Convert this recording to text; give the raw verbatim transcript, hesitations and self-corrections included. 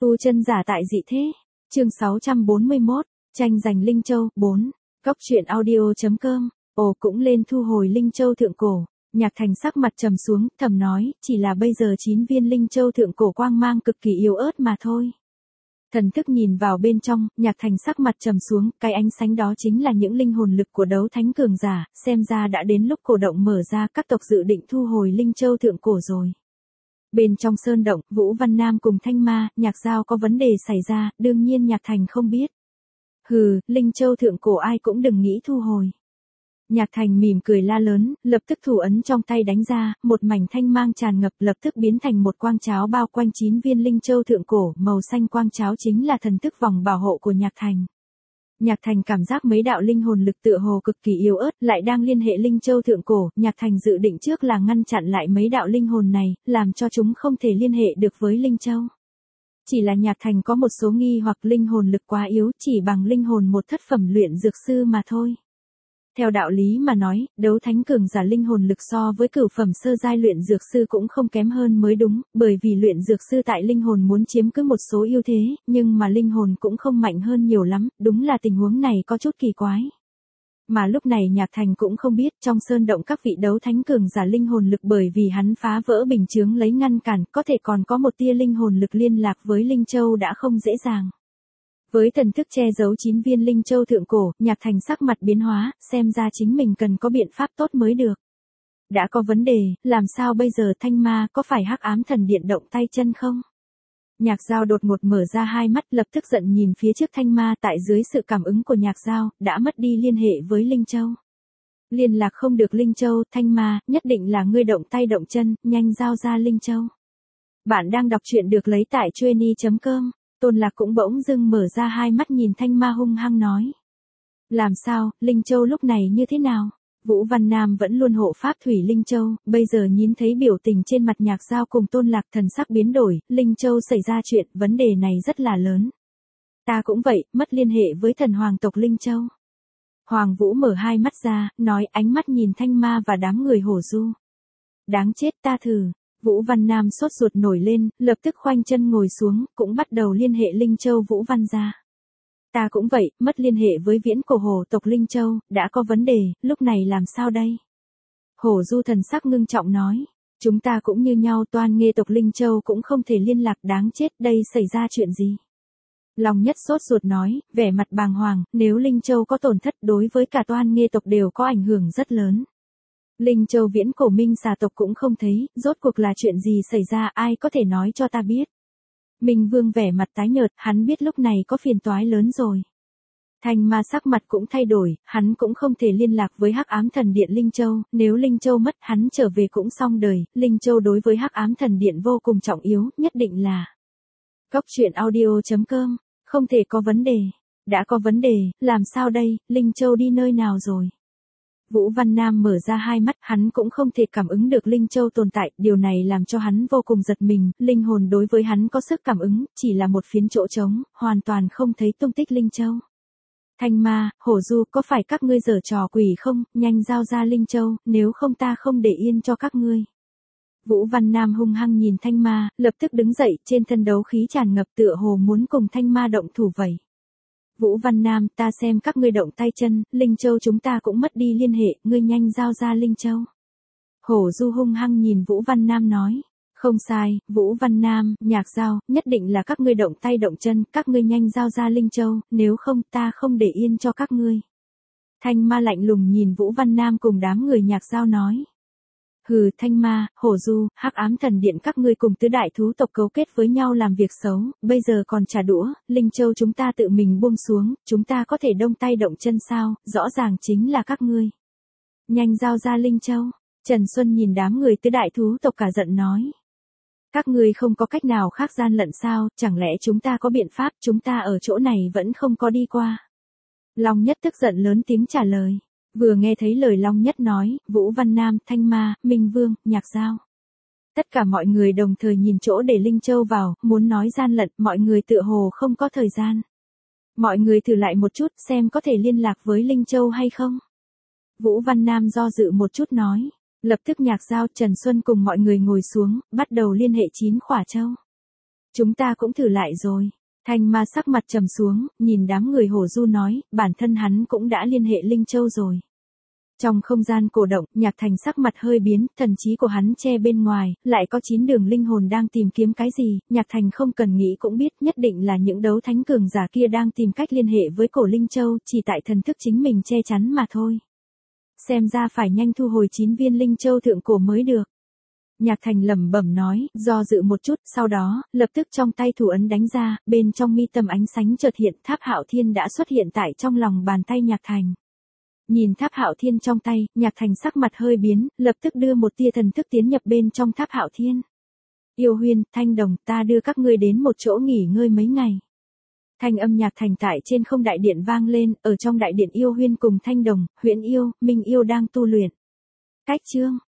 Tu chân giả tại dị thế. Chương sáu trăm bốn mươi mốt, tranh giành Linh Châu. bốn. Cốc truyện audio.com. Ồ, cũng lên thu hồi Linh Châu thượng cổ. Nhạc Thành sắc mặt trầm xuống, thầm nói, chỉ là bây giờ chín viên Linh Châu thượng cổ quang mang cực kỳ yếu ớt mà thôi. Thần thức nhìn vào bên trong, Nhạc Thành sắc mặt trầm xuống, cái ánh sáng đó chính là những linh hồn lực của đấu thánh cường giả, xem ra đã đến lúc cổ động mở ra, các tộc dự định thu hồi Linh Châu thượng cổ rồi. Bên trong sơn động, Vũ Văn Nam cùng Thanh Ma, Nhạc Giao có vấn đề xảy ra, đương nhiên Nhạc Thành không biết. Hừ, Linh Châu thượng cổ ai cũng đừng nghĩ thu hồi. Nhạc Thành mỉm cười la lớn, lập tức thủ ấn trong tay đánh ra, một mảnh thanh mang tràn ngập lập tức biến thành một quang cháo bao quanh chín viên Linh Châu thượng cổ, màu xanh quang cháo chính là thần thức vòng bảo hộ của Nhạc Thành. Nhạc Thành cảm giác mấy đạo linh hồn lực tựa hồ cực kỳ yếu ớt lại đang liên hệ Linh Châu thượng cổ, Nhạc Thành dự định trước là ngăn chặn lại mấy đạo linh hồn này, làm cho chúng không thể liên hệ được với Linh Châu. Chỉ là Nhạc Thành có một số nghi hoặc linh hồn lực quá yếu, chỉ bằng linh hồn một thất phẩm luyện dược sư mà thôi. Theo đạo lý mà nói, đấu thánh cường giả linh hồn lực so với cửu phẩm sơ giai luyện dược sư cũng không kém hơn mới đúng, bởi vì luyện dược sư tại linh hồn muốn chiếm cứ một số ưu thế, nhưng mà linh hồn cũng không mạnh hơn nhiều lắm, đúng là tình huống này có chút kỳ quái. Mà lúc này Nhạc Thành cũng không biết trong sơn động các vị đấu thánh cường giả linh hồn lực bởi vì hắn phá vỡ bình chướng lấy ngăn cản, có thể còn có một tia linh hồn lực liên lạc với Linh Châu đã không dễ dàng. Với thần thức che giấu chín viên Linh Châu thượng cổ, Nhạc Thành sắc mặt biến hóa, xem ra chính mình cần có biện pháp tốt mới được. Đã có vấn đề, làm sao bây giờ? Thanh Ma, có phải Hắc Ám Thần Điện động tay chân không? Nhạc Giao đột ngột mở ra hai mắt, lập tức giận nhìn phía trước Thanh Ma, tại dưới sự cảm ứng của Nhạc Giao, đã mất đi liên hệ với Linh Châu. Liên lạc không được Linh Châu, Thanh Ma, nhất định là ngươi động tay động chân, nhanh giao ra Linh Châu. Bạn đang đọc truyện được lấy tại trueni chấm com. Tôn Lạc cũng bỗng dưng mở ra hai mắt nhìn Thanh Ma hung hăng nói. Làm sao, Linh Châu lúc này như thế nào? Vũ Văn Nam vẫn luôn hộ pháp thủy Linh Châu, bây giờ nhìn thấy biểu tình trên mặt Nhạc Giao cùng Tôn Lạc thần sắc biến đổi, Linh Châu xảy ra chuyện, vấn đề này rất là lớn. Ta cũng vậy, mất liên hệ với thần hoàng tộc Linh Châu. Hoàng Vũ mở hai mắt ra, nói ánh mắt nhìn Thanh Ma và đám người hổ du. Đáng chết, ta thử. Vũ Văn Nam sốt ruột nổi lên, lập tức khoanh chân ngồi xuống, cũng bắt đầu liên hệ Linh Châu Vũ Văn ra. Ta cũng vậy, mất liên hệ với viễn cổ hổ tộc Linh Châu, đã có vấn đề, lúc này làm sao đây? Hổ du thần sắc ngưng trọng nói, chúng ta cũng như nhau, toan nghê tộc Linh Châu cũng không thể liên lạc, đáng chết, đây xảy ra chuyện gì? Long Nhất sốt ruột nói, vẻ mặt bàng hoàng, nếu Linh Châu có tổn thất đối với cả toan nghê tộc đều có ảnh hưởng rất lớn. Linh Châu viễn cổ minh xà tộc cũng không thấy, rốt cuộc là chuyện gì xảy ra, ai có thể nói cho ta biết. Minh Vương vẻ mặt tái nhợt, hắn biết lúc này có phiền toái lớn rồi. Thanh Ma sắc mặt cũng thay đổi, hắn cũng không thể liên lạc với Hắc Ám Thần Điện Linh Châu, nếu Linh Châu mất hắn trở về cũng xong đời, Linh Châu đối với Hắc Ám Thần Điện vô cùng trọng yếu, nhất định là. Cốc truyện audio.com, không thể có vấn đề. Đã có vấn đề, làm sao đây, Linh Châu đi nơi nào rồi? Vũ Văn Nam mở ra hai mắt, hắn cũng không thể cảm ứng được Linh Châu tồn tại, điều này làm cho hắn vô cùng giật mình, linh hồn đối với hắn có sức cảm ứng, chỉ là một phiến chỗ trống, hoàn toàn không thấy tung tích Linh Châu. Thanh Ma, Hổ Du, có phải các ngươi giở trò quỷ không, nhanh giao ra Linh Châu, nếu không ta không để yên cho các ngươi. Vũ Văn Nam hung hăng nhìn Thanh Ma, lập tức đứng dậy, trên thân đấu khí tràn ngập tựa hồ muốn cùng Thanh Ma động thủ vậy. Vũ Văn Nam, ta xem các ngươi động tay chân, Linh Châu chúng ta cũng mất đi liên hệ, ngươi nhanh giao ra Linh Châu. Hổ Du hung hăng nhìn Vũ Văn Nam nói, không sai, Vũ Văn Nam, Nhạc Giao, nhất định là các ngươi động tay động chân, các ngươi nhanh giao ra Linh Châu, nếu không ta không để yên cho các ngươi. Thanh Ma lạnh lùng nhìn Vũ Văn Nam cùng đám người Nhạc Giao nói. Hừ, Thanh Ma, Hổ Du, Hắc Ám Thần Điện các ngươi cùng tứ đại thú tộc cấu kết với nhau làm việc xấu, bây giờ còn trả đũa, Linh Châu chúng ta tự mình buông xuống, chúng ta có thể động tay động chân sao, rõ ràng chính là các ngươi. Nhanh giao ra Linh Châu. Trần Xuân nhìn đám người tứ đại thú tộc cả giận nói. Các ngươi không có cách nào khác gian lận sao, chẳng lẽ chúng ta có biện pháp, chúng ta ở chỗ này vẫn không có đi qua. Long Nhất tức giận lớn tiếng trả lời. Vừa nghe thấy lời Long Nhất nói, Vũ Văn Nam, Thanh Ma, Minh Vương, Nhạc Giao. Tất cả mọi người đồng thời nhìn chỗ để Linh Châu vào, muốn nói gian lận, mọi người tựa hồ không có thời gian. Mọi người thử lại một chút xem có thể liên lạc với Linh Châu hay không. Vũ Văn Nam do dự một chút nói. Lập tức Nhạc Giao, Trần Xuân cùng mọi người ngồi xuống, bắt đầu liên hệ chín khỏa châu. Chúng ta cũng thử lại rồi. Thanh ma sắc mặt trầm xuống, nhìn đám người hổ du nói, bản thân hắn cũng đã liên hệ Linh Châu rồi. Trong không gian cổ động, Nhạc Thành sắc mặt hơi biến, thần trí của hắn che bên ngoài, lại có chín đường linh hồn đang tìm kiếm cái gì, Nhạc Thành không cần nghĩ cũng biết, nhất định là những đấu thánh cường giả kia đang tìm cách liên hệ với cổ Linh Châu, chỉ tại thần thức chính mình che chắn mà thôi. Xem ra phải nhanh thu hồi chín viên Linh Châu thượng cổ mới được. Nhạc Thành lẩm bẩm nói, do dự một chút, sau đó, lập tức trong tay thủ ấn đánh ra, bên trong mi tâm ánh sáng chợt hiện, Tháp Hạo Thiên đã xuất hiện tại trong lòng bàn tay Nhạc Thành. Nhìn Tháp Hạo Thiên trong tay, Nhạc Thành sắc mặt hơi biến, lập tức đưa một tia thần thức tiến nhập bên trong Tháp Hạo Thiên. Yêu Huyên, Thanh Đồng, ta đưa các ngươi đến một chỗ nghỉ ngơi mấy ngày. Thanh âm Nhạc Thành tại trên không đại điện vang lên, ở trong đại điện Yêu Huyên cùng Thanh Đồng, Huyễn Yêu, Minh Yêu đang tu luyện. Cách chương